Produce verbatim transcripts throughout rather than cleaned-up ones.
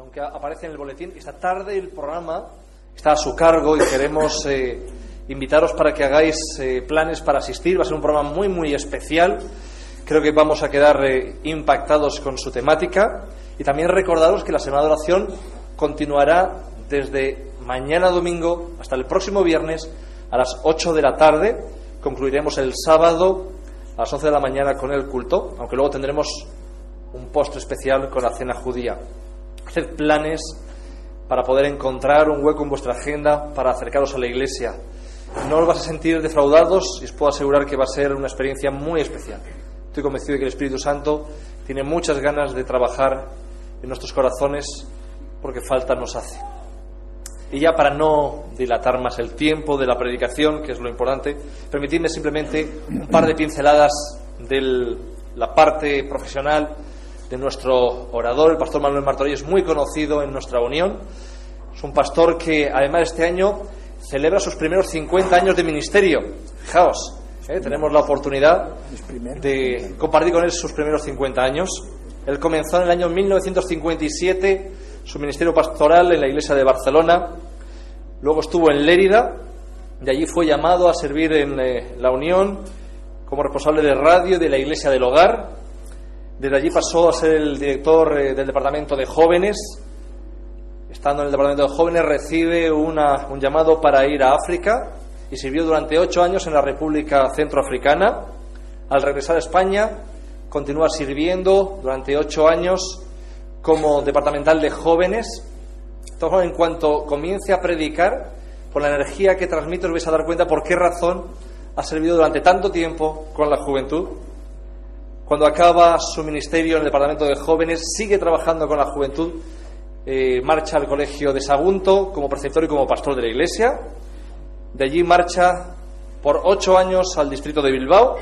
aunque aparece en el boletín. Esta tarde el programa está a su cargo y queremos eh, invitaros para que hagáis eh, planes para asistir. Va a ser un programa muy, muy especial. Creo que vamos a quedar eh, impactados con su temática. Y también recordaros que la Semana de Oración continuará desde mañana domingo hasta el próximo viernes a las ocho de la tarde. Concluiremos el sábado a las once de la mañana con el culto, aunque luego tendremos un postre especial con la cena judía. Haced planes para poder encontrar un hueco en vuestra agenda para acercaros a la iglesia. No os vais a sentir defraudados y os puedo asegurar que va a ser una experiencia muy especial. Estoy convencido de que el Espíritu Santo tiene muchas ganas de trabajar en nuestros corazones porque falta nos hace. Y ya para no dilatar más el tiempo de la predicación, que es lo importante, permitidme simplemente un par de pinceladas de la parte profesional de nuestro orador. El pastor Manuel Martorell es muy conocido en nuestra unión. Es un pastor que además este año celebra sus primeros cincuenta años de ministerio. Fijaos, ¿eh? Tenemos la oportunidad de compartir con él sus primeros cincuenta años. Él comenzó en el año mil novecientos cincuenta y siete su ministerio pastoral en la iglesia de Barcelona. Luego estuvo en Lérida. De allí fue llamado a servir en eh, la Unión como responsable de radio de la iglesia del hogar. Desde allí pasó a ser el director eh, del departamento de jóvenes. Estando en el departamento de jóvenes recibe una, un llamado para ir a África y sirvió durante ocho años en la República Centroafricana. Al regresar a España continúa sirviendo durante ocho años como departamental de jóvenes. Entonces, en cuanto comience a predicar, por la energía que transmite, os vais a dar cuenta por qué razón ha servido durante tanto tiempo con la juventud. Cuando acaba su ministerio en el departamento de jóvenes, sigue trabajando con la juventud, eh, marcha al colegio de Sagunto como preceptor y como pastor de la iglesia. De allí marcha por ocho años al distrito de Bilbao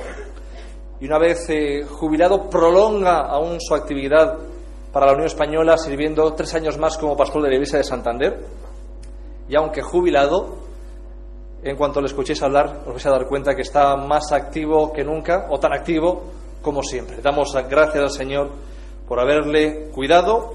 y una vez eh, jubilado prolonga aún su actividad para la Unión Española, sirviendo tres años más como pastor de la iglesia de Santander. Y aunque jubilado, en cuanto le escuchéis hablar, os vais a dar cuenta que está más activo que nunca, o tan activo como siempre. Damos gracias al Señor por haberle cuidado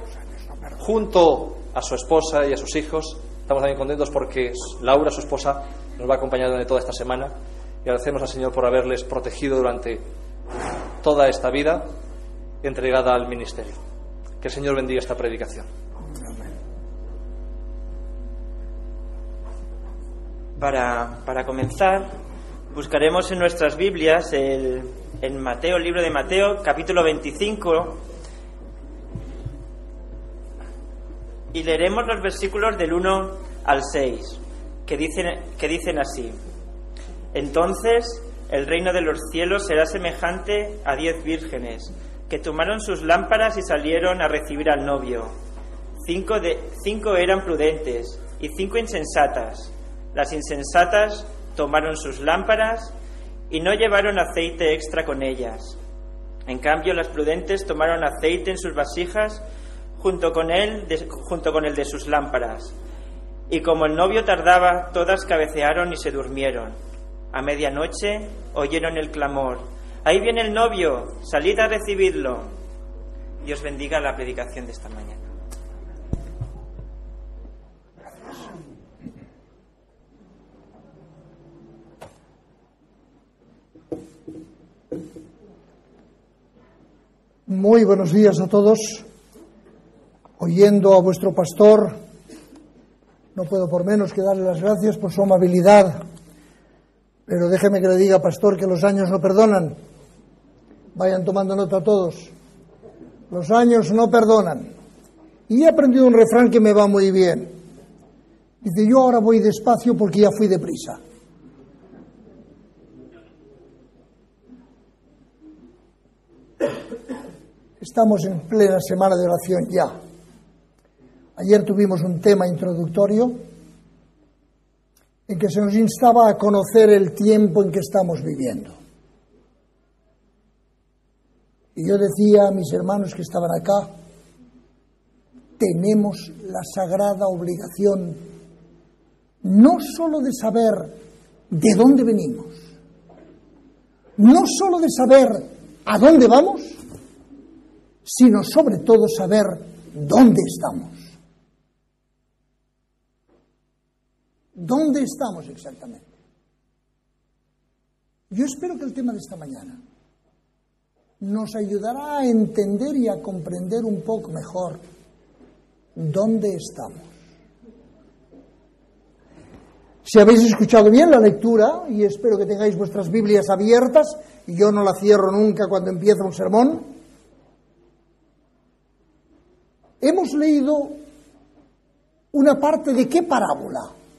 junto a su esposa y a sus hijos. Estamos también contentos porque Laura, su esposa, nos va a acompañar durante toda esta semana. Y agradecemos al Señor por haberles protegido durante toda esta vida entregada al ministerio. Que el Señor bendiga esta predicación. Para, para comenzar, buscaremos en nuestras Biblias el, en Mateo, el libro de Mateo, capítulo veinticinco, y leeremos los versículos del uno al seis, que dicen, que dicen así: Entonces el reino de los cielos será semejante a diez vírgenes que tomaron sus lámparas y salieron a recibir al novio. Cinco, de, cinco eran prudentes y cinco insensatas. Las insensatas tomaron sus lámparas y no llevaron aceite extra con ellas. En cambio, las prudentes tomaron aceite en sus vasijas junto con él, de, junto con el de sus lámparas. Y como el novio tardaba, todas cabecearon y se durmieron. A medianoche oyeron el clamor: ¡Ahí viene el novio! ¡Salid a recibirlo! Dios bendiga la predicación de esta mañana. Muy buenos días a todos. Oyendo a vuestro pastor, no puedo por menos que darle las gracias por su amabilidad. Pero déjeme que le diga, pastor, que los años no perdonan. Vayan tomando nota todos. Los años no perdonan. Y he aprendido un refrán que me va muy bien. Dice: yo ahora voy despacio porque ya fui deprisa. Estamos en plena semana de oración ya. Ayer tuvimos un tema introductorio en que se nos instaba a conocer el tiempo en que estamos viviendo. Y yo decía a mis hermanos que estaban acá, tenemos la sagrada obligación no solo de saber de dónde venimos, no solo de saber a dónde vamos, sino sobre todo saber dónde estamos. ¿Dónde estamos exactamente? Yo espero que el tema de esta mañana nos ayudará a entender y a comprender un poco mejor dónde estamos. Si habéis escuchado bien la lectura, y espero que tengáis vuestras Biblias abiertas, y yo no la cierro nunca cuando empieza un sermón, hemos leído una parte de ¿qué parábola?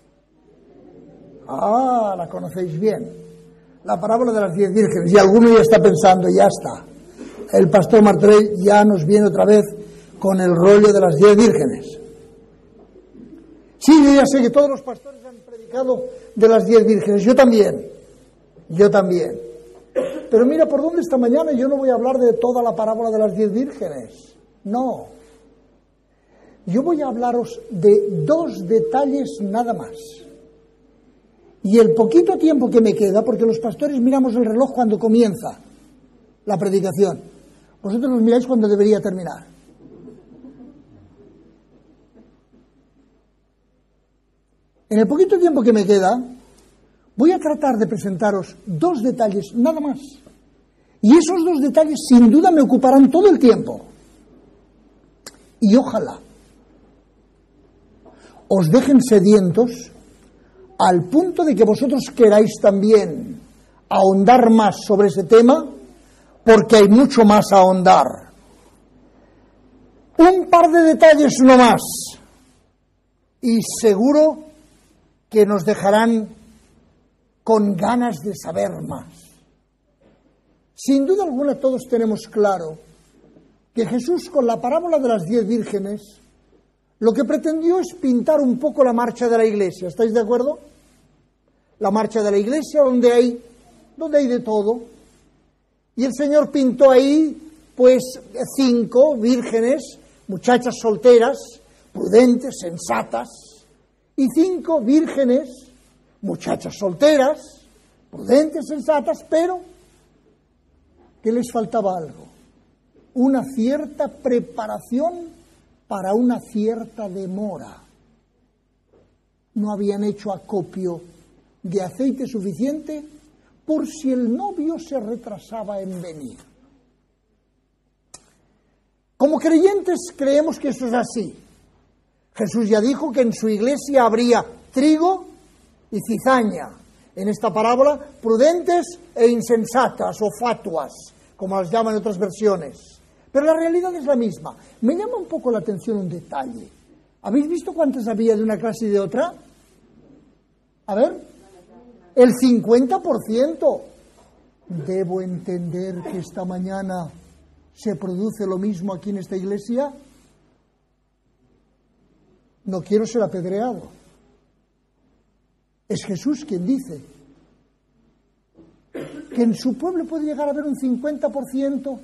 Ah, la conocéis bien. La parábola de las diez vírgenes. Y alguno ya está pensando, ya está. El pastor Martorell ya nos viene otra vez con el rollo de las diez vírgenes. Sí, yo ya sé que todos los pastores han predicado de las diez vírgenes. Yo también. Yo también. Pero mira, por dónde esta mañana yo no voy a hablar de toda la parábola de las diez vírgenes. No. Yo voy a hablaros de dos detalles nada más. Y el poquito tiempo que me queda, porque los pastores miramos el reloj cuando comienza la predicación. Vosotros los miráis cuando debería terminar. En el poquito tiempo que me queda, voy a tratar de presentaros dos detalles nada más. Y esos dos detalles sin duda me ocuparán todo el tiempo. Y ojalá os dejen sedientos al punto de que vosotros queráis también ahondar más sobre ese tema, porque hay mucho más a ahondar. Un par de detalles no más, y seguro que nos dejarán con ganas de saber más. Sin duda alguna todos tenemos claro que Jesús, con la parábola de las diez vírgenes, lo que pretendió es pintar un poco la marcha de la Iglesia. ¿Estáis de acuerdo? La marcha de la Iglesia, donde hay, donde hay de todo. Y el Señor pintó ahí, pues, cinco vírgenes, muchachas solteras, prudentes, sensatas, y cinco vírgenes, muchachas solteras, prudentes, sensatas, pero que les faltaba algo. Una cierta preparación para una cierta demora. No habían hecho acopio de aceite suficiente por si el novio se retrasaba en venir. Como creyentes creemos que eso es así. Jesús ya dijo que en su iglesia habría trigo y cizaña. En esta parábola, prudentes e insensatas o fatuas, como las llaman en otras versiones. Pero la realidad es la misma. Me llama un poco la atención un detalle. ¿Habéis visto cuántas había de una clase y de otra? A ver, el cincuenta por ciento. ¿Debo entender que esta mañana se produce lo mismo aquí en esta iglesia? No quiero ser apedreado. Es Jesús quien dice que en su pueblo puede llegar a haber un cincuenta por ciento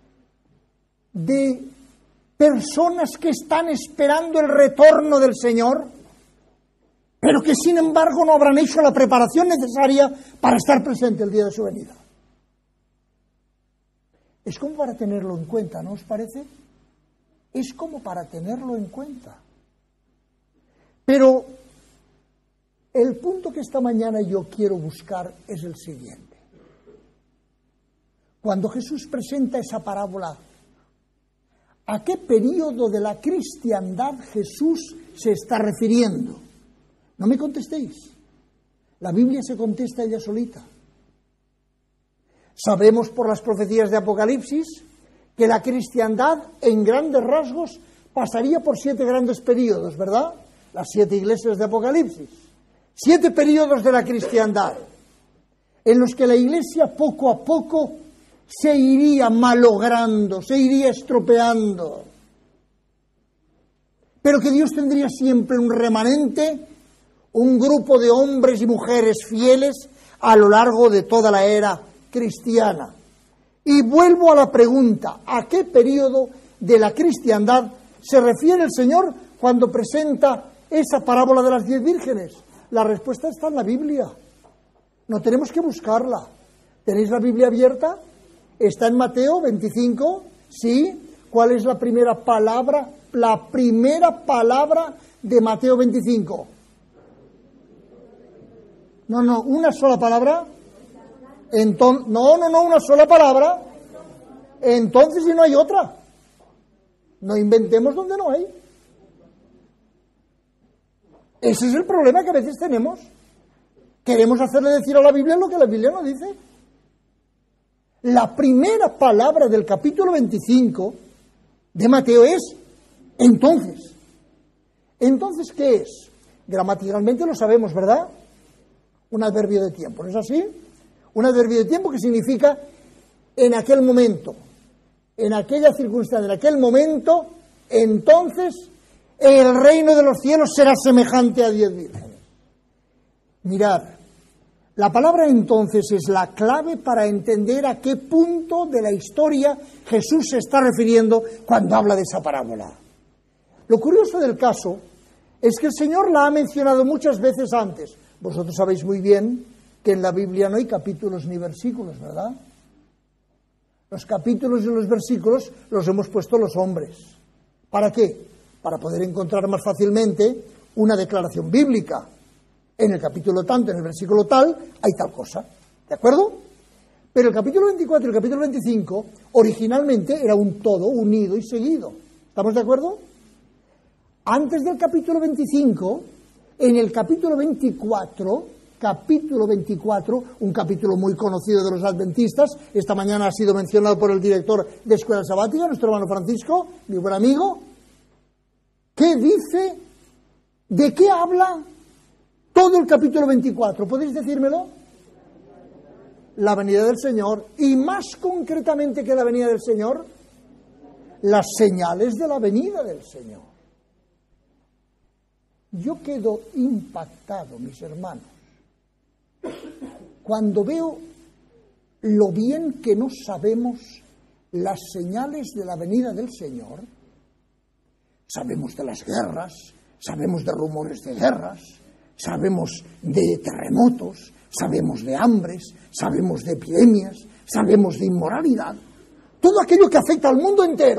de personas que están esperando el retorno del Señor, pero que sin embargo no habrán hecho la preparación necesaria para estar presente el día de su venida. Es como para tenerlo en cuenta, ¿no os parece? Es como para tenerlo en cuenta. Pero el punto que esta mañana yo quiero buscar es el siguiente. Cuando Jesús presenta esa parábola, ¿a qué período de la cristiandad Jesús se está refiriendo? No me contestéis. La Biblia se contesta ella solita. Sabemos por las profecías de Apocalipsis que la cristiandad, en grandes rasgos, pasaría por siete grandes períodos, ¿verdad? Las siete iglesias de Apocalipsis. Siete períodos de la cristiandad, en los que la iglesia poco a poco se iría malogrando, se iría estropeando. Pero que Dios tendría siempre un remanente, un grupo de hombres y mujeres fieles a lo largo de toda la era cristiana. Y vuelvo a la pregunta, ¿a qué periodo de la cristiandad se refiere el Señor cuando presenta esa parábola de las diez vírgenes? La respuesta está en la Biblia. No tenemos que buscarla. ¿Tenéis la Biblia abierta? Está en Mateo veinticinco, ¿sí? ¿Cuál es la primera palabra? La primera palabra de Mateo veinticinco. No, no, una sola palabra. Entonces, no, no, no, una sola palabra. Entonces, si no hay otra. No inventemos donde no hay. Ese es el problema que a veces tenemos. Queremos hacerle decir a la Biblia lo que la Biblia no dice. La primera palabra del capítulo veinticinco de Mateo es entonces. Entonces, ¿qué es? Gramaticalmente lo sabemos, ¿verdad? Un adverbio de tiempo, ¿no es así? Un adverbio de tiempo que significa en aquel momento, en aquella circunstancia, en aquel momento, entonces el reino de los cielos será semejante a diez vírgenes. Mirad, la palabra entonces es la clave para entender a qué punto de la historia Jesús se está refiriendo cuando habla de esa parábola. Lo curioso del caso es que el Señor la ha mencionado muchas veces antes. Vosotros sabéis muy bien que en la Biblia no hay capítulos ni versículos, ¿verdad? Los capítulos y los versículos los hemos puesto los hombres. ¿Para qué? Para poder encontrar más fácilmente una declaración bíblica. En el capítulo tanto, en el versículo tal, hay tal cosa. ¿De acuerdo? Pero el capítulo veinticuatro y el capítulo veinticinco originalmente era un todo unido y seguido. ¿Estamos de acuerdo? Antes del capítulo veinticinco, en el capítulo veinticuatro, capítulo veinticuatro, un capítulo muy conocido de los adventistas, esta mañana ha sido mencionado por el director de Escuela Sabática, nuestro hermano Francisco, mi buen amigo, ¿qué dice? ¿De qué habla todo el capítulo veinticuatro? ¿Podéis decírmelo? La venida del Señor, y más concretamente que la venida del Señor, las señales de la venida del Señor. Yo quedo impactado, mis hermanos, cuando veo lo bien que no sabemos las señales de la venida del Señor. Sabemos de las guerras, sabemos de rumores de guerras, sabemos de terremotos, sabemos de hambres, sabemos de epidemias, sabemos de inmoralidad. Todo aquello que afecta al mundo entero.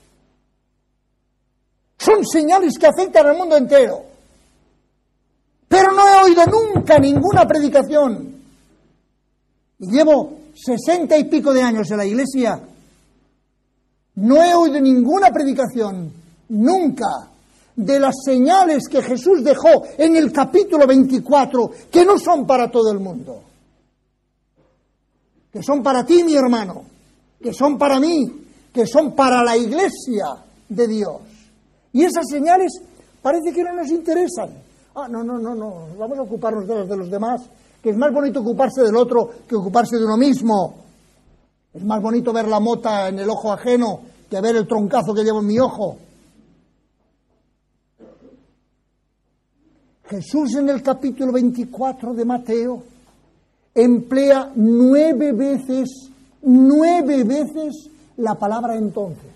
Son señales que afectan al mundo entero. Pero no he oído nunca ninguna predicación. Y llevo sesenta y pico de años en la iglesia. No he oído ninguna predicación, nunca, de las señales que Jesús dejó en el capítulo veinticuatro, que no son para todo el mundo. Que son para ti, mi hermano. Que son para mí. Que son para la iglesia de Dios. Y esas señales parece que no nos interesan. Ah, no, no, no, no, vamos a ocuparnos de las de los demás, que es más bonito ocuparse del otro que ocuparse de uno mismo. Es más bonito ver la mota en el ojo ajeno que ver el troncazo que llevo en mi ojo. Jesús en el capítulo veinticuatro de Mateo emplea nueve veces, nueve veces la palabra entonces.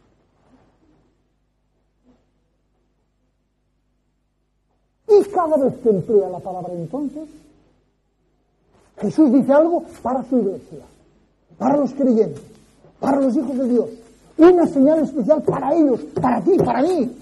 Y cada vez que emplea la palabra entonces, Jesús dice algo para su iglesia, para los creyentes, para los hijos de Dios. Una señal especial para ellos, para ti, para mí.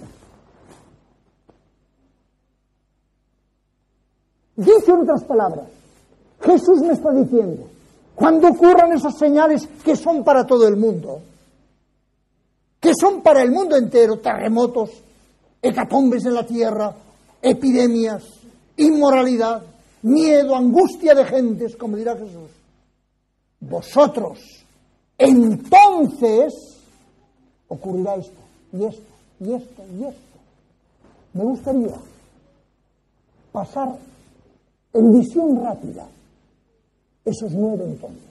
Dice en otras palabras, Jesús me está diciendo, cuando ocurran esas señales que son para todo el mundo, que son para el mundo entero, terremotos, hecatombes en la tierra, epidemias, inmoralidad, miedo, angustia de gentes, como dirá Jesús, vosotros, entonces, ocurrirá esto, y esto, y esto, y esto. Me gustaría pasar en visión rápida esos nueve entonces.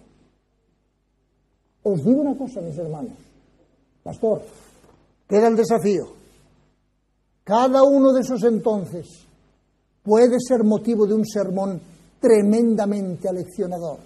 Os digo una cosa, mis hermanos. Pastor, queda el desafío. Cada uno de esos entonces puede ser motivo de un sermón tremendamente aleccionador.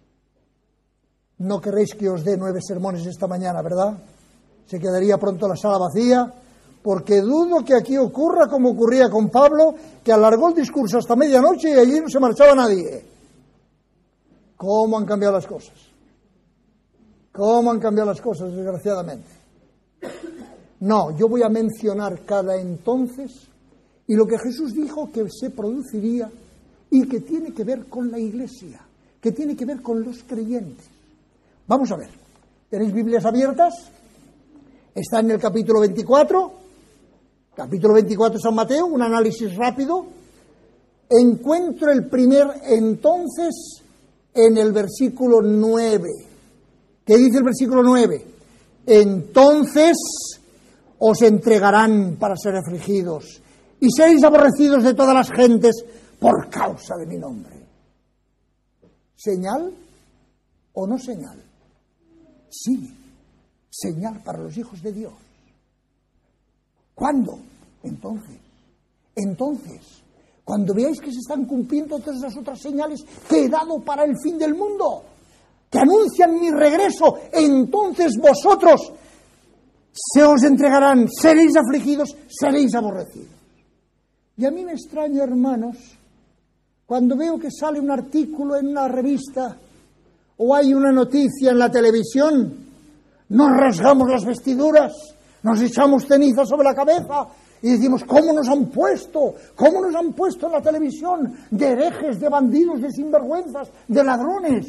No queréis que os dé nueve sermones esta mañana, ¿verdad? Se quedaría pronto la sala vacía, porque dudo que aquí ocurra como ocurría con Pablo, que alargó el discurso hasta medianoche y allí no se marchaba nadie. ¿Cómo han cambiado las cosas? ¿Cómo han cambiado las cosas, desgraciadamente? No, yo voy a mencionar cada entonces y lo que Jesús dijo que se produciría y que tiene que ver con la Iglesia, que tiene que ver con los creyentes. Vamos a ver, ¿tenéis Biblias abiertas? Está en el capítulo veinticuatro, capítulo veinticuatro de San Mateo, un análisis rápido. Encuentro el primer entonces en el versículo nueve. ¿Qué dice el versículo nueve? Entonces os entregarán para ser afligidos y seréis aborrecidos de todas las gentes por causa de mi nombre. ¿Señal o no señal? Sí, señal para los hijos de Dios. ¿Cuándo? Entonces. Entonces, cuando veáis que se están cumpliendo todas las otras señales que he dado para el fin del mundo, que anuncian mi regreso, entonces vosotros se os entregarán, seréis afligidos, seréis aborrecidos. Y a mí me extraña, hermanos, cuando veo que sale un artículo en una revista o hay una noticia en la televisión, nos rasgamos las vestiduras, nos echamos ceniza sobre la cabeza y decimos, ¿cómo nos han puesto? ¿Cómo nos han puesto en la televisión de herejes, de bandidos, de sinvergüenzas, de ladrones?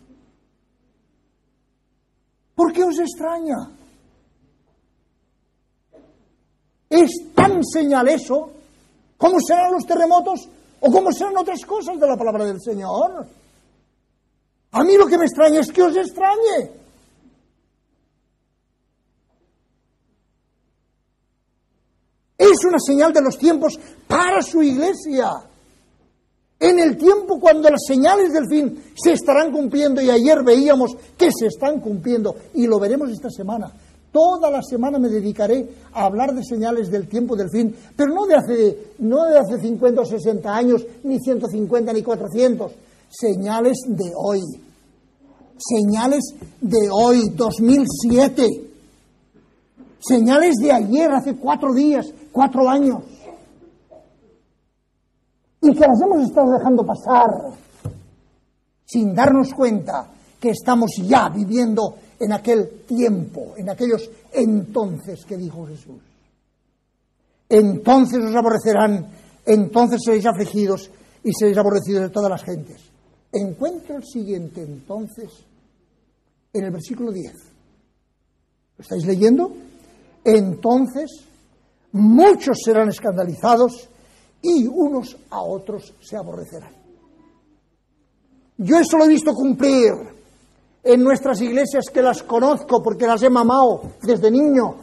¿Por qué os extraña? ¿Es tan señal eso? ¿Cómo serán los terremotos? ¿O cómo serán otras cosas de la palabra del Señor? A mí lo que me extraña es que os extrañe. Es una señal de los tiempos para su iglesia. En el tiempo cuando las señales del fin se estarán cumpliendo, y ayer veíamos que se están cumpliendo, y lo veremos esta semana. Toda la semana me dedicaré a hablar de señales del tiempo del fin, pero no de hace, no de hace cincuenta o sesenta años, ni ciento cincuenta, ni cuatrocientos. Señales de hoy. Señales de hoy, dos mil siete. Señales de ayer, hace cuatro días, cuatro años. Y que las hemos estado dejando pasar sin darnos cuenta que estamos ya viviendo en aquel tiempo, en aquellos entonces que dijo Jesús. Entonces os aborrecerán, entonces seréis afligidos y seréis aborrecidos de todas las gentes. Encuentro el siguiente entonces en el versículo diez. ¿Lo estáis leyendo? Entonces muchos serán escandalizados y unos a otros se aborrecerán. Yo eso lo he visto cumplir en nuestras iglesias, que las conozco porque las he mamado desde niño.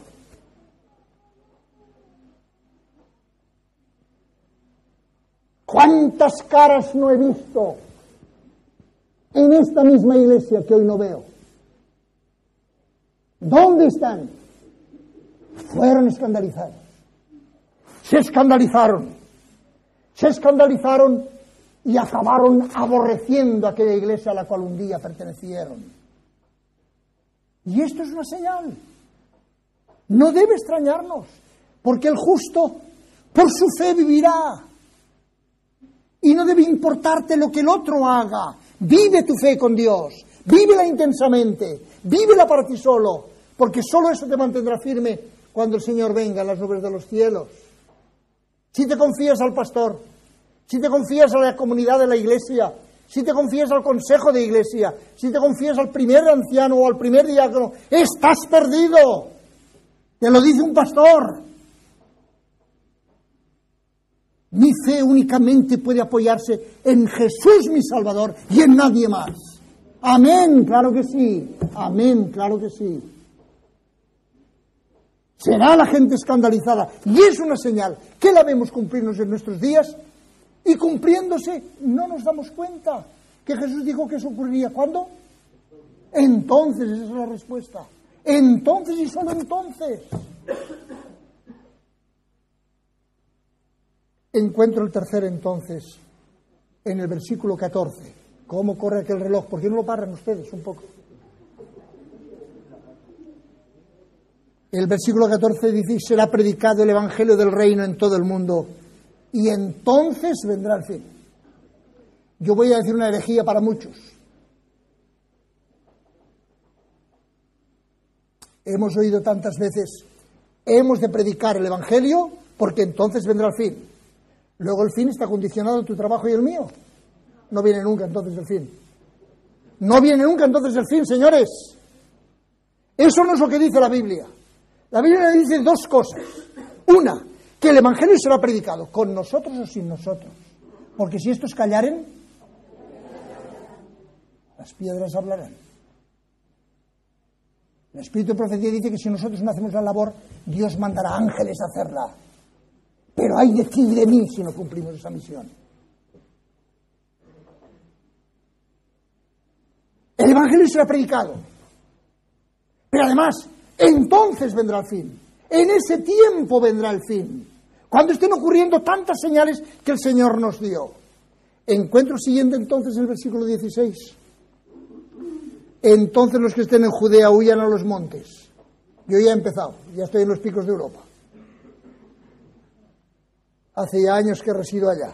¿Cuántas caras no he visto en esta misma iglesia que hoy no veo? ¿Dónde están? Fueron escandalizados. Se escandalizaron. Se escandalizaron y acabaron aborreciendo aquella iglesia a la cual un día pertenecieron. Y esto es una señal. No debe extrañarnos, porque el justo por su fe vivirá. Y no debe importarte lo que el otro haga. Vive tu fe con Dios. Vívela intensamente. Vívela para ti solo, porque solo eso te mantendrá firme cuando el Señor venga en las nubes de los cielos. Si te confías al pastor, si te confías a la comunidad de la iglesia, si te confías al consejo de iglesia, si te confías al primer anciano o al primer diácono, estás perdido. Te lo dice un pastor. Mi fe únicamente puede apoyarse en Jesús mi Salvador y en nadie más. Amén, claro que sí. Amén, claro que sí. Será la gente escandalizada, y es una señal que la vemos cumplirnos en nuestros días, y cumpliéndose no nos damos cuenta que Jesús dijo que eso ocurriría. ¿Cuándo? Entonces, esa es la respuesta. Entonces y solo entonces. Encuentro el tercer entonces en el versículo catorce. ¿Cómo corre aquel reloj? ¿Por qué no lo paran ustedes un poco? El versículo catorce dice: será predicado el evangelio del reino en todo el mundo, y entonces vendrá el fin. Yo voy a decir una herejía para muchos. Hemos oído tantas veces: hemos de predicar el evangelio porque entonces vendrá el fin. Luego el fin está condicionado a tu trabajo y el mío. No viene nunca entonces el fin. No viene nunca entonces el fin, señores. Eso no es lo que dice la Biblia. La Biblia dice dos cosas. Una, que el Evangelio será predicado, con nosotros o sin nosotros. Porque si estos callaren, las piedras hablarán. El Espíritu de Profecía dice que si nosotros no hacemos la labor, Dios mandará ángeles a hacerla. Pero hay de ti y de mí si no cumplimos esa misión. El Evangelio será predicado. Pero además, entonces vendrá el fin. En ese tiempo vendrá el fin. Cuando estén ocurriendo tantas señales que el Señor nos dio. Encuentro siguiente entonces el versículo dieciséis. Entonces los que estén en Judea huyan a los montes. Yo ya he empezado, ya estoy en los picos de Europa. Hace ya años que resido allá.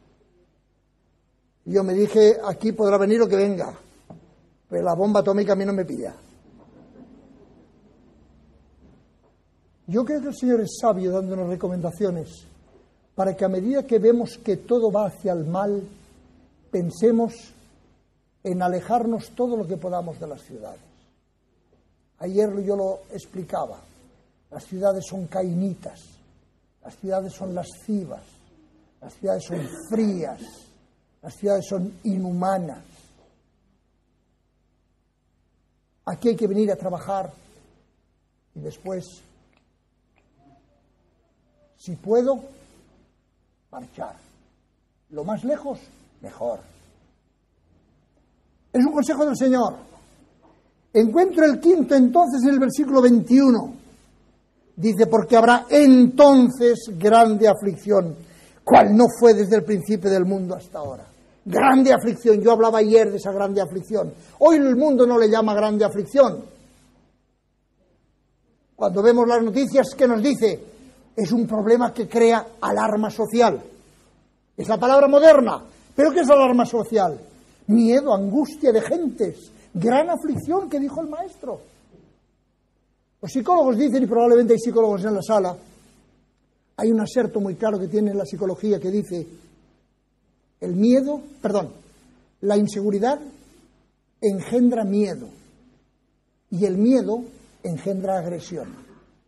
Yo me dije, aquí podrá venir lo que venga, pero la bomba atómica a mí no me pilla. Yo creo que el Señor es sabio dándonos recomendaciones para que a medida que vemos que todo va hacia el mal, pensemos en alejarnos todo lo que podamos de las ciudades. Ayer yo lo explicaba. Las ciudades son cainitas, las ciudades son lascivas, las ciudades son frías, las ciudades son inhumanas. Aquí hay que venir a trabajar y después, si puedo, marchar. Lo más lejos, mejor. Es un consejo del Señor. Encuentro el quinto entonces en el versículo veintiuno. Dice, porque habrá entonces grande aflicción, cual no fue desde el principio del mundo hasta ahora. Grande aflicción. Yo hablaba ayer de esa grande aflicción. Hoy el mundo no le llama grande aflicción. Cuando vemos las noticias, ¿qué nos dice? Es un problema que crea alarma social. Es la palabra moderna. ¿Pero qué es alarma social? Miedo, angustia de gentes, gran aflicción, que dijo el maestro. Los psicólogos dicen, y probablemente hay psicólogos en la sala, hay un aserto muy claro que tiene la psicología que dice, el miedo, perdón, la inseguridad engendra miedo y el miedo engendra agresión.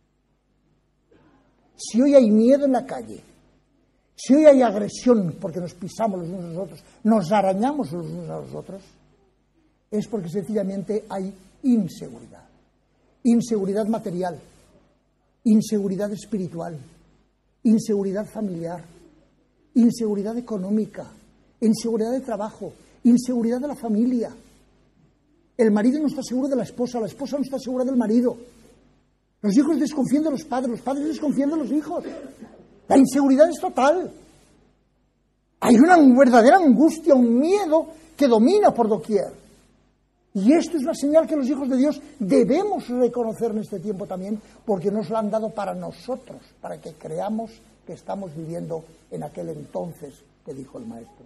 Si hoy hay miedo en la calle, si hoy hay agresión porque nos pisamos los unos a los otros, nos arañamos los unos a los otros, es porque sencillamente hay inseguridad. Inseguridad material, inseguridad espiritual, inseguridad familiar, inseguridad económica, inseguridad de trabajo, inseguridad de la familia. El marido no está seguro de la esposa, la esposa no está segura del marido. Los hijos desconfían de los padres, los padres desconfían de los hijos. La inseguridad es total. Hay una verdadera angustia, un miedo que domina por doquier. Y esto es la señal que los hijos de Dios debemos reconocer en este tiempo también, porque nos la han dado para nosotros, para que creamos que estamos viviendo en aquel entonces que dijo el Maestro.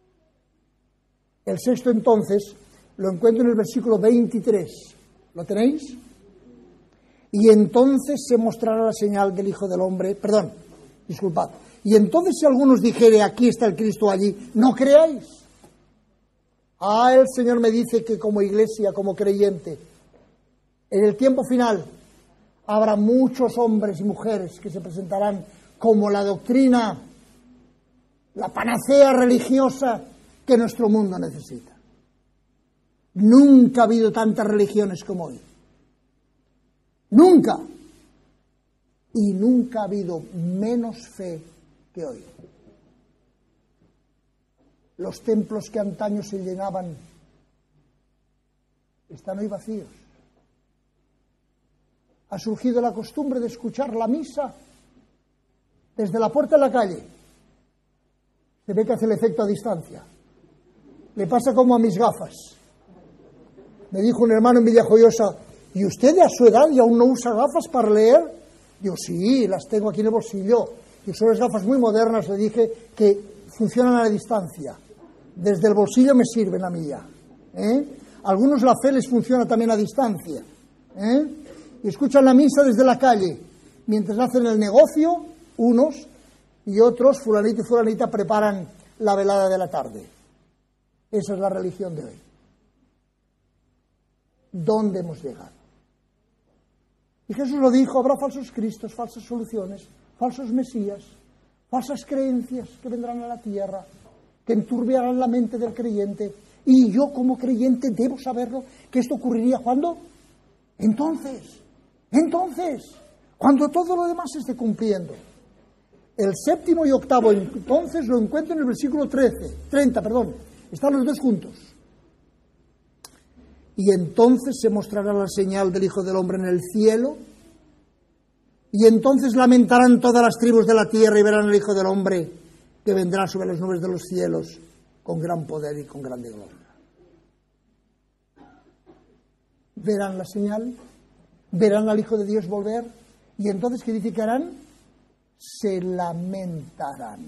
El sexto entonces lo encuentro en el versículo veintitrés. ¿Lo tenéis? Y entonces se mostrará la señal del Hijo del Hombre, perdón, disculpad, y entonces si algunos dijere, aquí está el Cristo allí, no creáis. Ah, el Señor me dice que como iglesia, como creyente, en el tiempo final habrá muchos hombres y mujeres que se presentarán como la doctrina, la panacea religiosa que nuestro mundo necesita. Nunca ha habido tantas religiones como hoy. Nunca. Y nunca ha habido menos fe que hoy. Los templos que antaño se llenaban están hoy vacíos. Ha surgido la costumbre de escuchar la misa desde la puerta de la calle. Se ve que hace el efecto a distancia. Le pasa como a mis gafas. Me dijo un hermano en Villajoyosa, ¿y usted a su edad y aún no usa gafas para leer? Digo, sí, las tengo aquí en el bolsillo. Y son las gafas muy modernas, le dije, que funcionan a la distancia. Desde el bolsillo me sirven a mí ya. ¿eh? Algunos la fe les funciona también a distancia. ¿eh? Y escuchan la misa desde la calle, mientras hacen el negocio, unos, y otros, fulanito y fulanita, preparan la velada de la tarde. Esa es la religión de hoy. ¿Dónde hemos llegado? Y Jesús lo dijo, habrá falsos cristos, falsas soluciones, falsos mesías, falsas creencias que vendrán a la tierra, que enturbiarán la mente del creyente. Y yo como creyente debo saberlo, que esto ocurriría ¿cuándo? Entonces, entonces, cuando todo lo demás se esté cumpliendo. El séptimo y octavo entonces lo encuentro en el versículo trece, treinta, perdón. Están los dos juntos. Y entonces se mostrará la señal del Hijo del Hombre en el cielo, y entonces lamentarán todas las tribus de la tierra y verán al Hijo del Hombre que vendrá sobre las nubes de los cielos con gran poder y con grande gloria. Verán la señal, verán al Hijo de Dios volver, y entonces ¿qué dice que harán? Se lamentarán.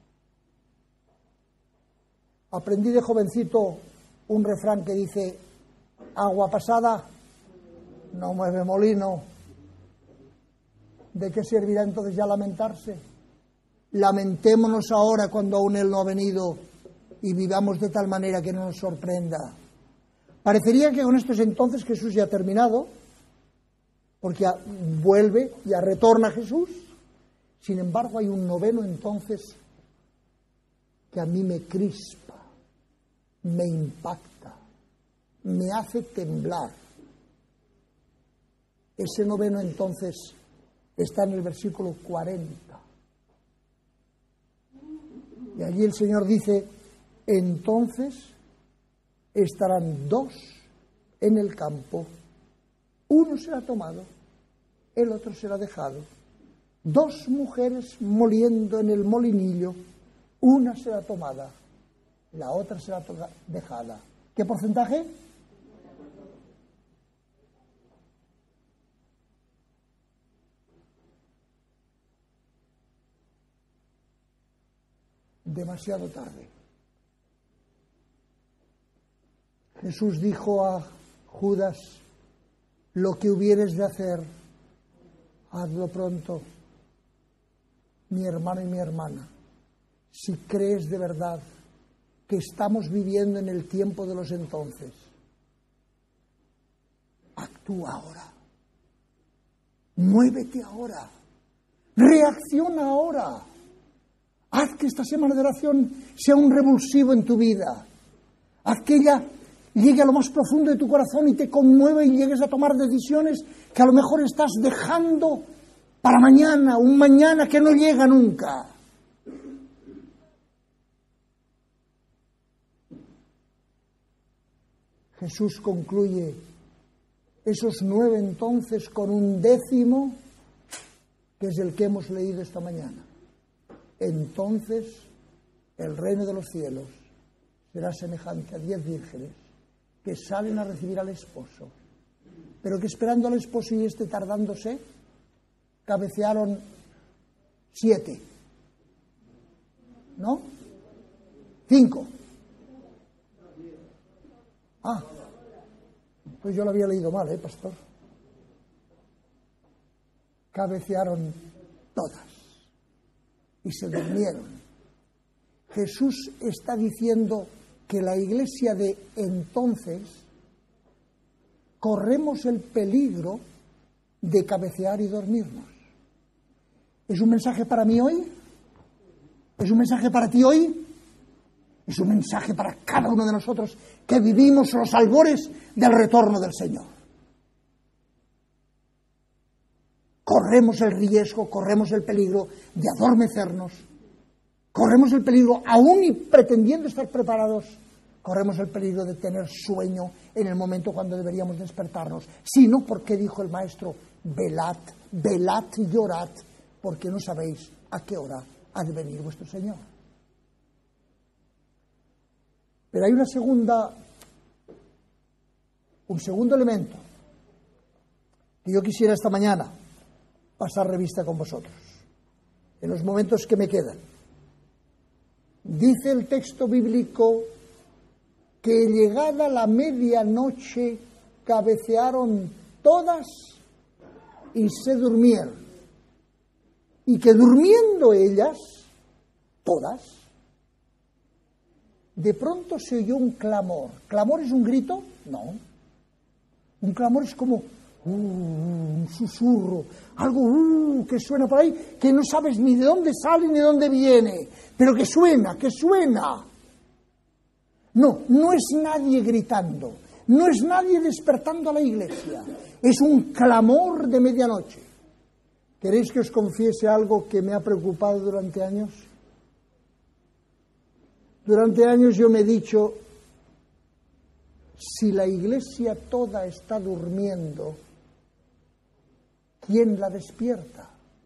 Aprendí de jovencito un refrán que dice: agua pasada no mueve molino. ¿De qué servirá entonces ya lamentarse? Lamentémonos ahora cuando aún Él no ha venido y vivamos de tal manera que no nos sorprenda. Parecería que con estos entonces Jesús ya ha terminado, porque ya vuelve, ya retorna Jesús. Sin embargo, hay un noveno entonces que a mí me crispa, me impacta, me hace temblar. Ese noveno entonces está en el versículo cuarenta. Y allí el Señor dice: entonces estarán dos en el campo, uno será tomado, el otro será dejado. Dos mujeres moliendo en el molinillo, una será tomada, la otra será dejada. ¿Qué porcentaje? Demasiado tarde. Jesús dijo a Judas: lo que hubieres de hacer, hazlo pronto. Mi hermano y mi hermana, si crees de verdad que estamos viviendo en el tiempo de los entonces, actúa ahora, muévete ahora, reacciona ahora, haz que esta semana de oración sea un revulsivo en tu vida, haz que ella llegue a lo más profundo de tu corazón y te conmueva y llegues a tomar decisiones que a lo mejor estás dejando para mañana, un mañana que no llega nunca. Jesús concluye esos nueve entonces con un décimo, que es el que hemos leído esta mañana. Entonces el reino de los cielos será semejante a diez vírgenes que salen a recibir al esposo, pero que esperando al esposo y este tardándose, cabecearon siete. ¿No? Cinco. Ah, pues yo lo había leído mal, ¿eh, pastor? Cabecearon todas y se durmieron. Jesús está diciendo que la iglesia de entonces corremos el peligro de cabecear y dormirnos. ¿Es un mensaje para mí hoy? ¿Es un mensaje para ti hoy? Es un mensaje para cada uno de nosotros que vivimos los albores del retorno del Señor. Corremos el riesgo, corremos el peligro de adormecernos, corremos el peligro, aún y pretendiendo estar preparados, corremos el peligro de tener sueño en el momento cuando deberíamos despertarnos. Si no, ¿por qué dijo el Maestro? Velad, velad y llorad, porque no sabéis a qué hora ha de venir vuestro Señor. Pero hay una segunda, un segundo elemento que yo quisiera esta mañana pasar revista con vosotros, en los momentos que me quedan. Dice el texto bíblico que llegada la medianoche cabecearon todas y se durmieron, y que durmiendo ellas, todas, de pronto se oyó un clamor. ¿Clamor es un grito? No. Un clamor es como uh, un susurro, algo uh, que suena por ahí, que no sabes ni de dónde sale ni de dónde viene, pero que suena, que suena. No, no es nadie gritando, no es nadie despertando a la iglesia, es un clamor de medianoche. ¿Queréis que os confiese algo que me ha preocupado durante años? Durante años yo me he dicho, si la iglesia toda está durmiendo, ¿quién la despierta?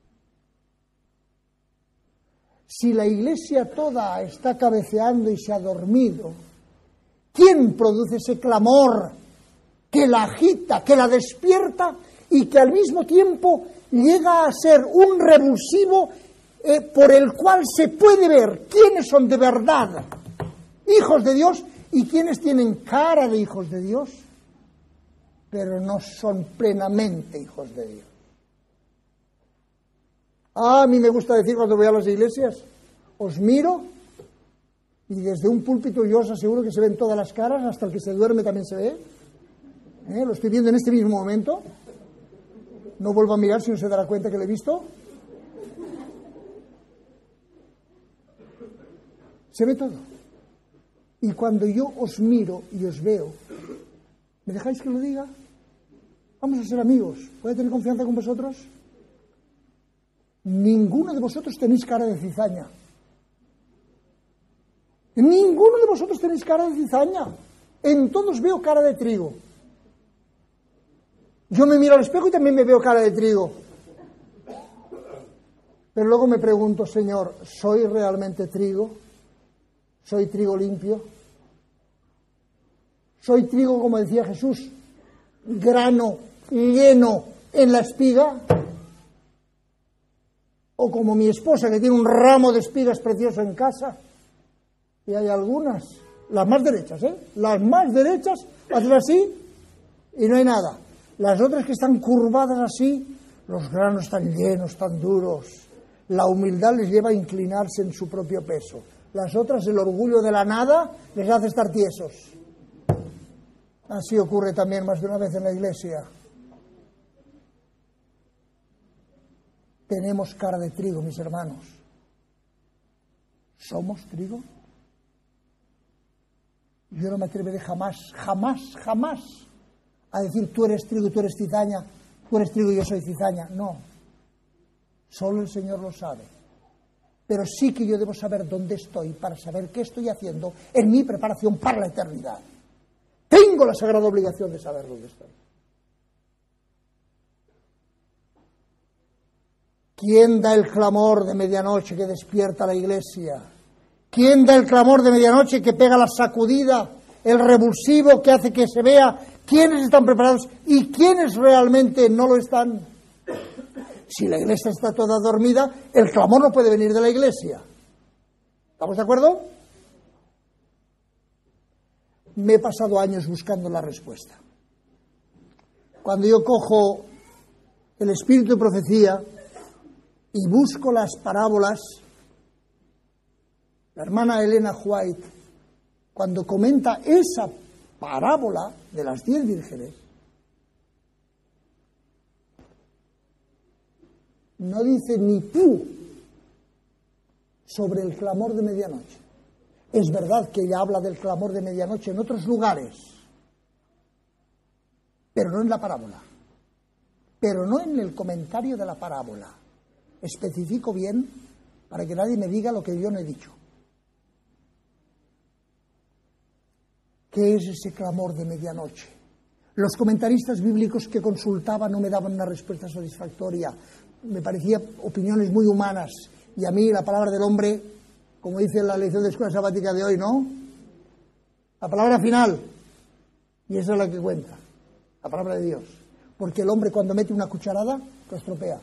Si la iglesia toda está cabeceando y se ha dormido, ¿quién produce ese clamor que la agita, que la despierta y que al mismo tiempo llega a ser un revulsivo eh, por el cual se puede ver quiénes son de verdad hijos de Dios y quiénes tienen cara de hijos de Dios, pero no son plenamente hijos de Dios? Ah, a mí me gusta decir cuando voy a las iglesias, os miro y desde un púlpito yo os aseguro que se ven todas las caras, hasta el que se duerme también se ve. ¿Eh? Lo estoy viendo en este mismo momento. No vuelvo a mirar si no se dará cuenta que lo he visto. Se ve todo. Y cuando yo os miro y os veo, ¿me dejáis que lo diga? Vamos a ser amigos. ¿Puedo tener confianza con vosotros? Ninguno de vosotros tenéis cara de cizaña. Ninguno de vosotros tenéis cara de cizaña. En todos veo cara de trigo. Yo me miro al espejo y también me veo cara de trigo. Pero luego me pregunto, Señor, ¿soy realmente trigo? ¿Soy trigo limpio? ¿Soy trigo, como decía Jesús, grano lleno en la espiga? O como mi esposa, que tiene un ramo de espigas precioso en casa. Y hay algunas, las más derechas, ¿eh? Las más derechas, hacen así y no hay nada. Las otras que están curvadas así, los granos están llenos, están duros. La humildad les lleva a inclinarse en su propio peso. Las otras, el orgullo de la nada, les hace estar tiesos. Así ocurre también más de una vez en la iglesia. Tenemos cara de trigo, mis hermanos. ¿Somos trigo? Yo no me atreveré jamás, jamás, jamás a decir tú eres trigo y tú eres cizaña, tú eres trigo y yo soy cizaña. No, solo el Señor lo sabe. Pero sí que yo debo saber dónde estoy para saber qué estoy haciendo en mi preparación para la eternidad. Tengo la sagrada obligación de saber dónde estoy. ¿Quién da el clamor de medianoche que despierta a la iglesia? ¿Quién da el clamor de medianoche que pega la sacudida, el revulsivo que hace que se vea quiénes están preparados y quiénes realmente no lo están? Si la iglesia está toda dormida, el clamor no puede venir de la iglesia. ¿Estamos de acuerdo? Me he pasado años buscando la respuesta. Cuando yo cojo el espíritu de profecía y busco las parábolas, la hermana Elena White, cuando comenta esa parábola de las diez vírgenes, no dice ni pu sobre el clamor de medianoche. Es verdad que ella habla del clamor de medianoche en otros lugares, pero no en la parábola, pero no en el comentario de la parábola. Especifico bien para que nadie me diga lo que yo no he dicho. ¿Qué es ese clamor de medianoche? Los comentaristas bíblicos que consultaba no me daban una respuesta satisfactoria. Me parecían opiniones muy humanas. Y a mí la palabra del hombre, como dice la lección de escuela sabática de hoy, ¿no? La palabra final. Y esa es la que cuenta. La palabra de Dios. Porque el hombre cuando mete una cucharada, lo estropea.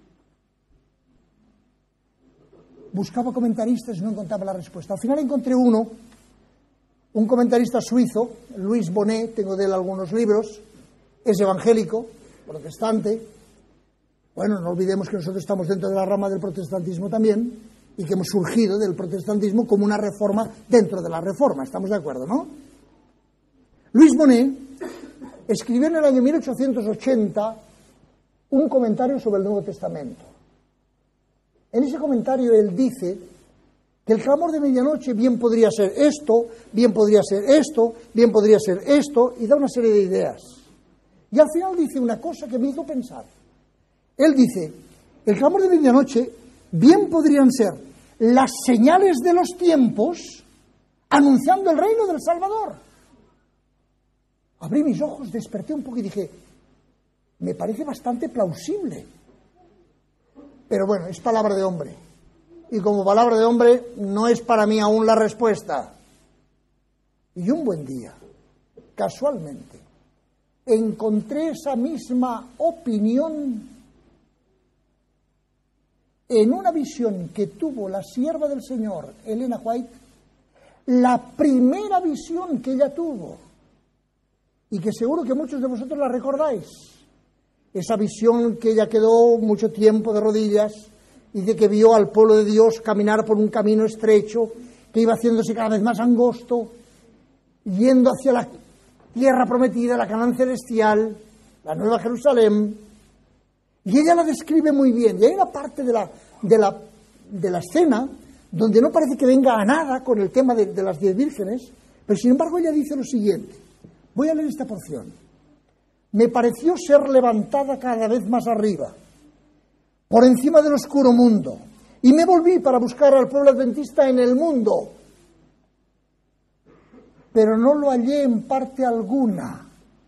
Buscaba comentaristas y no encontraba la respuesta. Al final encontré uno, un comentarista suizo, Luis Bonnet, tengo de él algunos libros, es evangélico, protestante. Bueno, no olvidemos que nosotros estamos dentro de la rama del protestantismo también. y que hemos surgido del protestantismo como una reforma dentro de la reforma. ¿Estamos de acuerdo, no? Louis Bonnet escribió en el año mil ochocientos ochenta un comentario sobre el Nuevo Testamento. En ese comentario él dice que el clamor de medianoche bien podría ser esto, bien podría ser esto, bien podría ser esto, y da una serie de ideas. Y al final dice una cosa que me hizo pensar. Él dice, el clamor de medianoche bien podrían ser las señales de los tiempos anunciando el reino del Salvador. Abrí mis ojos, desperté un poco y dije, me parece bastante plausible. Pero bueno, es palabra de hombre. Y como palabra de hombre, no es para mí aún la respuesta. Y un buen día, casualmente, encontré esa misma opinión en una visión que tuvo la sierva del Señor, Elena White, la primera visión que ella tuvo, y que seguro que muchos de vosotros la recordáis. Esa visión que ella quedó mucho tiempo de rodillas y de que vio al pueblo de Dios caminar por un camino estrecho que iba haciéndose cada vez más angosto, yendo hacia la tierra prometida, la Canaán celestial, la Nueva Jerusalén. Y ella la describe muy bien. Y hay una parte de la, de la, de la escena donde no parece que venga a nada con el tema de, de las diez vírgenes, pero sin embargo ella dice lo siguiente. Voy a leer esta porción. Me pareció ser levantada cada vez más arriba, por encima del oscuro mundo, y me volví para buscar al pueblo adventista en el mundo, pero no lo hallé en parte alguna.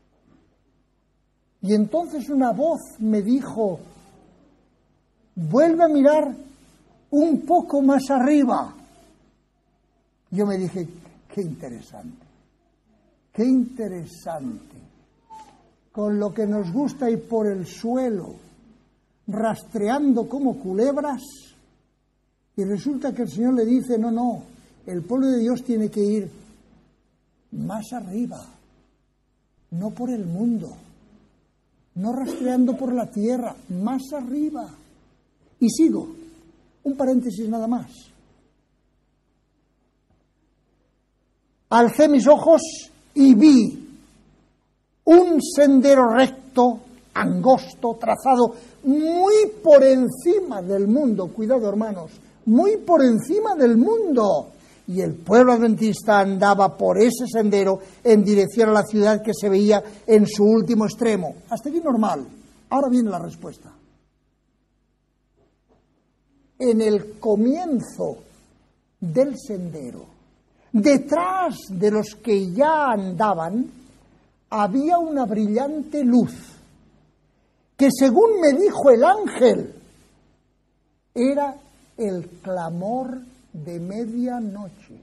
Y entonces una voz me dijo, vuelve a mirar un poco más arriba. Yo me dije, qué interesante, qué interesante. Con lo que nos gusta ir por el suelo, rastreando como culebras, y resulta que el Señor le dice, no, no, el pueblo de Dios tiene que ir más arriba, no por el mundo, no rastreando por la tierra, más arriba. Y sigo, un paréntesis nada más. Alcé mis ojos y vi un sendero recto, angosto, trazado muy por encima del mundo. Cuidado, hermanos, muy por encima del mundo. Y el pueblo adventista andaba por ese sendero en dirección a la ciudad que se veía en su último extremo. Hasta aquí normal. Ahora viene la respuesta. En el comienzo del sendero, detrás de los que ya andaban, había una brillante luz que, según me dijo el ángel, era el clamor de medianoche.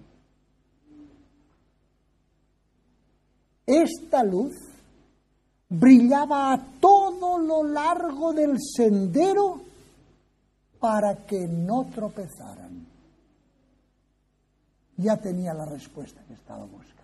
Esta luz brillaba a todo lo largo del sendero para que no tropezaran. Ya tenía la respuesta que estaba buscando.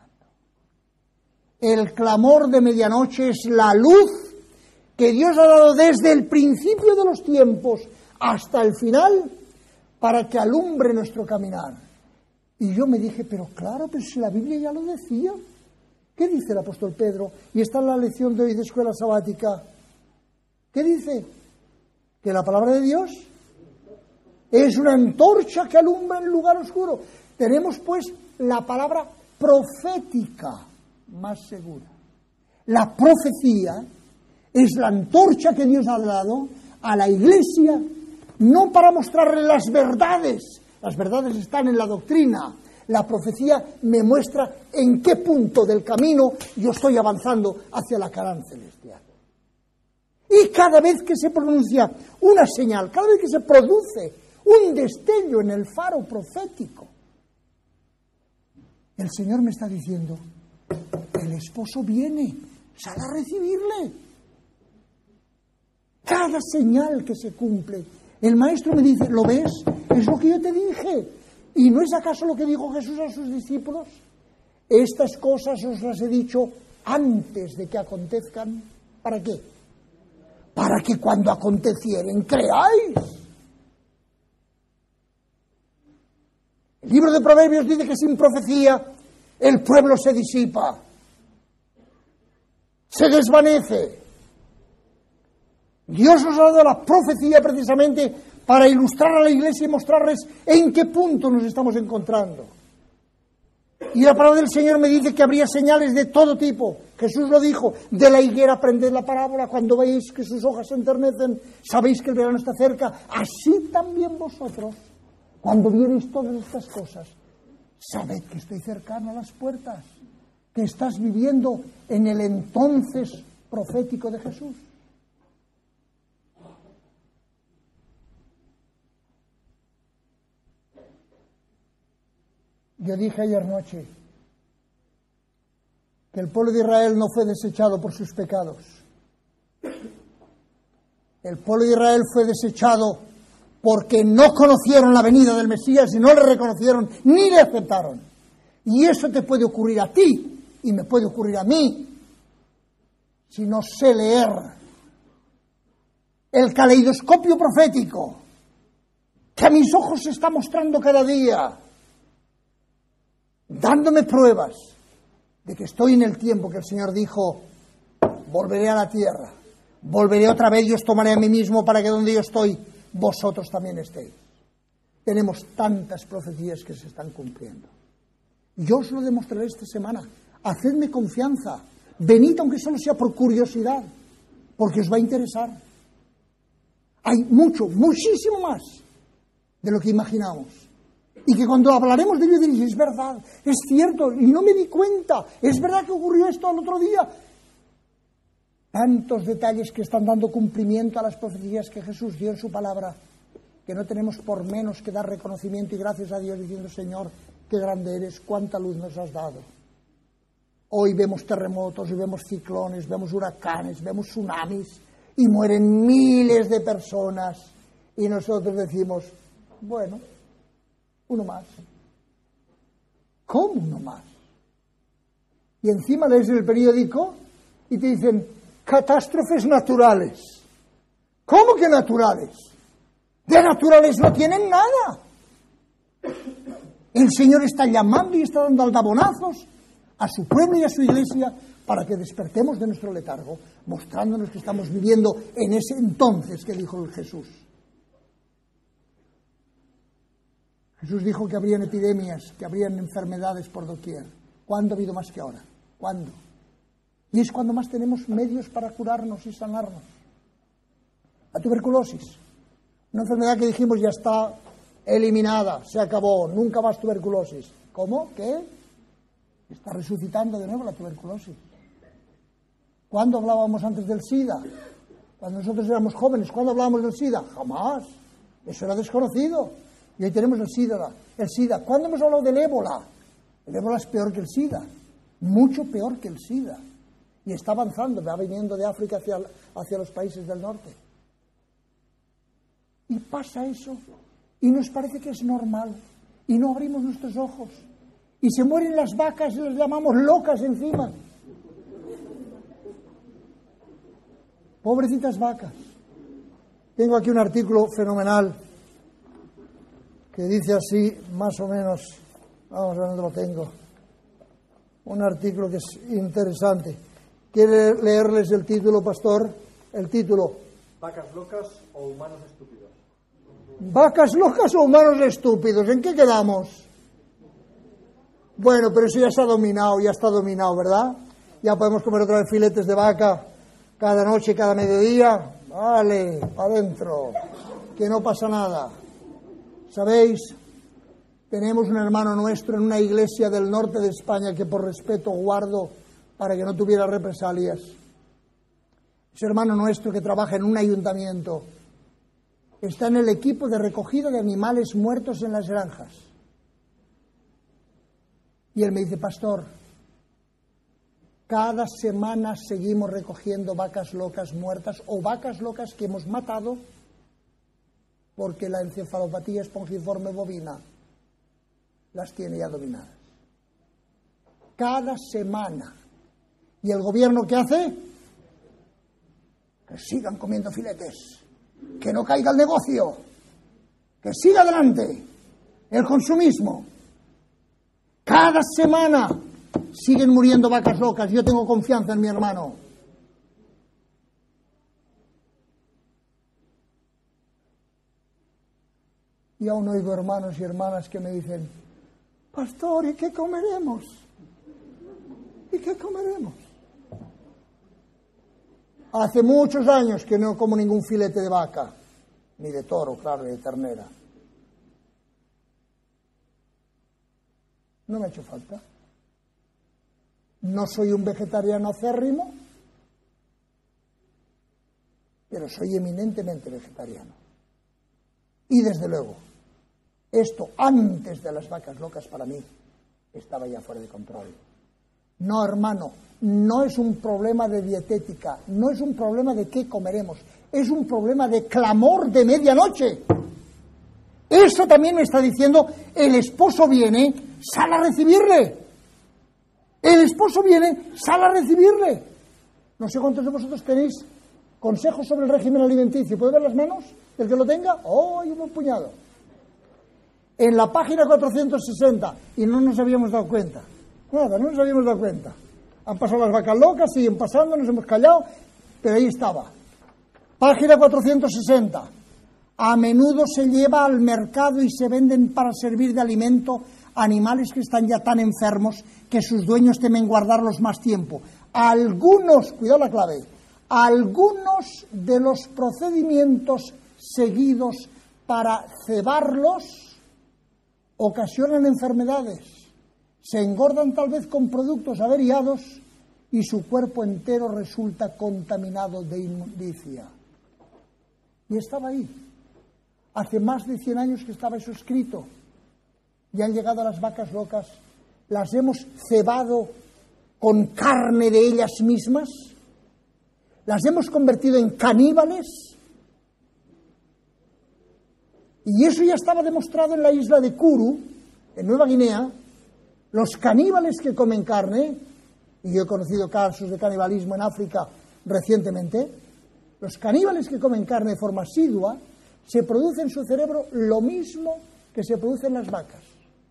El clamor de medianoche es la luz que Dios ha dado desde el principio de los tiempos hasta el final para que alumbre nuestro caminar. Y yo me dije, pero claro, pero si la Biblia ya lo decía. ¿Qué dice el apóstol Pedro? Y está en la lección de hoy de escuela sabática. ¿Qué dice? Que la palabra de Dios es una antorcha que alumbra en el lugar oscuro. Tenemos pues la palabra profética más segura. La profecía es la antorcha que Dios ha dado a la Iglesia, no para mostrarle las verdades. Las verdades están en la doctrina. La profecía me muestra en qué punto del camino yo estoy avanzando hacia la Canaán celestial. Y cada vez que se pronuncia una señal, cada vez que se produce un destello en el faro profético, el Señor me está diciendo, el esposo viene, sal a recibirle. Cada señal que se cumple, el maestro me dice, ¿lo ves? Es lo que yo te dije. ¿Y no es acaso lo que dijo Jesús a sus discípulos? Estas cosas os las he dicho antes de que acontezcan. ¿Para qué? Para que cuando acontecieren creáis. El libro de Proverbios dice que sin profecía el pueblo se disipa, se desvanece. Dios nos ha dado la profecía precisamente para ilustrar a la Iglesia y mostrarles en qué punto nos estamos encontrando. Y la palabra del Señor me dice que habría señales de todo tipo. Jesús lo dijo: de la higuera aprended la parábola, cuando veis que sus hojas se enternecen, sabéis que el verano está cerca. Así también vosotros, cuando viereis todas estas cosas, sabed que estoy cercano a las puertas, que estás viviendo en el entonces profético de Jesús. Yo dije ayer noche que el pueblo de Israel no fue desechado por sus pecados. El pueblo de Israel fue desechado porque no conocieron la venida del Mesías y no le reconocieron ni le aceptaron. Y eso te puede ocurrir a ti y me puede ocurrir a mí si no sé leer el caleidoscopio profético que a mis ojos se está mostrando cada día, dándome pruebas de que estoy en el tiempo que el Señor dijo: volveré a la tierra, volveré otra vez y os tomaré a mí mismo para que donde yo estoy, vosotros también estéis. Tenemos tantas profecías que se están cumpliendo. Yo os lo demostraré esta semana. Hacedme confianza. Venid, aunque solo sea por curiosidad, porque os va a interesar. Hay mucho, muchísimo más de lo que imaginamos. Y que cuando hablaremos de ello diréis: es verdad, es cierto, y no me di cuenta, es verdad que ocurrió esto al otro día. Tantos detalles que están dando cumplimiento a las profecías que Jesús dio en su palabra, que no tenemos por menos que dar reconocimiento y gracias a Dios diciendo: Señor, qué grande eres, cuánta luz nos has dado. Hoy vemos terremotos, y vemos ciclones, vemos huracanes, vemos tsunamis, y mueren miles de personas, y nosotros decimos: bueno, uno más. ¿Cómo uno más? Y encima lees el periódico y te dicen: catástrofes naturales. ¿Cómo que naturales? De naturales no tienen nada. El Señor está llamando y está dando aldabonazos a su pueblo y a su iglesia para que despertemos de nuestro letargo, mostrándonos que estamos viviendo en ese entonces que dijo el Jesús. Jesús dijo que habrían epidemias, que habrían enfermedades por doquier. ¿Cuándo ha habido más que ahora? ¿Cuándo? Y es cuando más tenemos medios para curarnos y sanarnos. La tuberculosis, una enfermedad que dijimos ya está eliminada, se acabó, nunca más tuberculosis. ¿Cómo? ¿Qué? Está resucitando de nuevo la tuberculosis. ¿Cuándo hablábamos antes del SIDA? Cuando nosotros éramos jóvenes, ¿cuándo hablábamos del SIDA? Jamás. Eso era desconocido. Y hoy tenemos el SIDA. El SIDA. ¿Cuándo hemos hablado del ébola? El ébola es peor que el SIDA. Mucho peor que el SIDA. Y está avanzando, va viniendo de África hacia, hacia los países del norte. Y pasa eso. Y nos parece que es normal. Y no abrimos nuestros ojos. Y se mueren las vacas y las llamamos locas encima. Pobrecitas vacas. Tengo aquí un artículo fenomenal que dice así, más o menos, vamos a ver dónde lo tengo. Un artículo que es interesante. ¿Quiere leerles el título, pastor? El título. ¿Vacas locas o humanos estúpidos? ¿Vacas locas o humanos estúpidos? ¿En qué quedamos? Bueno, pero eso ya se ha dominado, ya está dominado, ¿verdad? Ya podemos comer otra vez filetes de vaca cada noche, cada mediodía. Vale, para adentro, que no pasa nada. ¿Sabéis? Tenemos un hermano nuestro en una iglesia del norte de España que por respeto guardo para que no tuviera represalias. Ese hermano nuestro que trabaja en un ayuntamiento está en el equipo de recogida de animales muertos en las granjas. Y él me dice: pastor, cada semana seguimos recogiendo vacas locas muertas o vacas locas que hemos matado porque la encefalopatía espongiforme bovina las tiene ya dominadas. Cada semana. ¿Y el gobierno qué hace? Que sigan comiendo filetes, que no caiga el negocio, que siga adelante el consumismo. Cada semana siguen muriendo vacas locas. Yo tengo confianza en mi hermano. Y aún oigo hermanos y hermanas que me dicen: pastor, ¿y qué comeremos? ¿Y qué comeremos? Hace muchos años que no como ningún filete de vaca, ni de toro, claro, ni de ternera. No me ha hecho falta. No soy un vegetariano acérrimo, pero soy eminentemente vegetariano. Y desde luego, esto antes de las vacas locas para mí estaba ya fuera de control. No, hermano, no es un problema de dietética, no es un problema de qué comeremos, es un problema de clamor de medianoche. Eso también me está diciendo: el esposo viene, sal a recibirle. El esposo viene, sal a recibirle. No sé cuántos de vosotros tenéis consejos sobre el régimen alimenticio. ¿Puede ver las manos del que lo tenga? ¡Oh, hay un buen puñado! En la página cuatrocientos sesenta, y no nos habíamos dado cuenta. Nada, no nos habíamos dado cuenta. Han pasado las vacas locas, siguen pasando, nos hemos callado, pero ahí estaba. Página cuatrocientos sesenta. A menudo se lleva al mercado y se venden para servir de alimento animales que están ya tan enfermos que sus dueños temen guardarlos más tiempo. Algunos, cuidado la clave, algunos de los procedimientos seguidos para cebarlos ocasionan enfermedades. Se engordan tal vez con productos averiados y su cuerpo entero resulta contaminado de inmundicia. Y estaba ahí. Hace más de cien años que estaba eso escrito. Y han llegado las vacas locas, las hemos cebado con carne de ellas mismas, las hemos convertido en caníbales. Y eso ya estaba demostrado en la isla de Kuru, en Nueva Guinea. Los caníbales que comen carne, y yo he conocido casos de canibalismo en África recientemente, los caníbales que comen carne de forma asidua, se produce en su cerebro lo mismo que se produce en las vacas.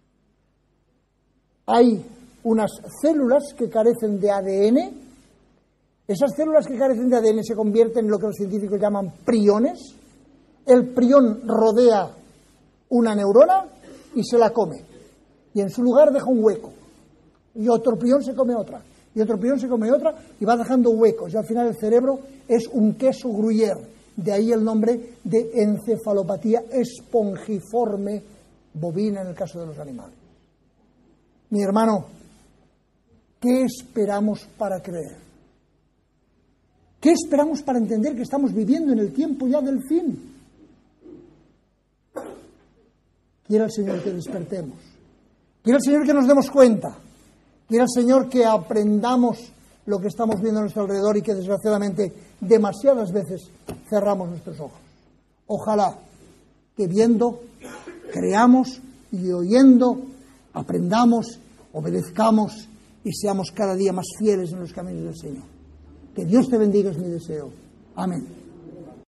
Hay unas células que carecen de A D N. Esas células que carecen de A D N se convierten en lo que los científicos llaman priones. El prión rodea una neurona y se la come. Y en su lugar deja un hueco. Y otro prión se come otra. Y otro prión se come otra y va dejando huecos. Y al final el cerebro es un queso gruyère. De ahí el nombre de encefalopatía espongiforme bovina en el caso de los animales. Mi hermano, ¿qué esperamos para creer? ¿Qué esperamos para entender que estamos viviendo en el tiempo ya del fin? Quiera el Señor que despertemos. Quiera el Señor que nos demos cuenta. Quiera el Señor que aprendamos lo que estamos viendo a nuestro alrededor y que desgraciadamente demasiadas veces cerramos nuestros ojos. Ojalá que viendo, creamos y oyendo, aprendamos, obedezcamos y seamos cada día más fieles en los caminos del Señor. Que Dios te bendiga es mi deseo. Amén.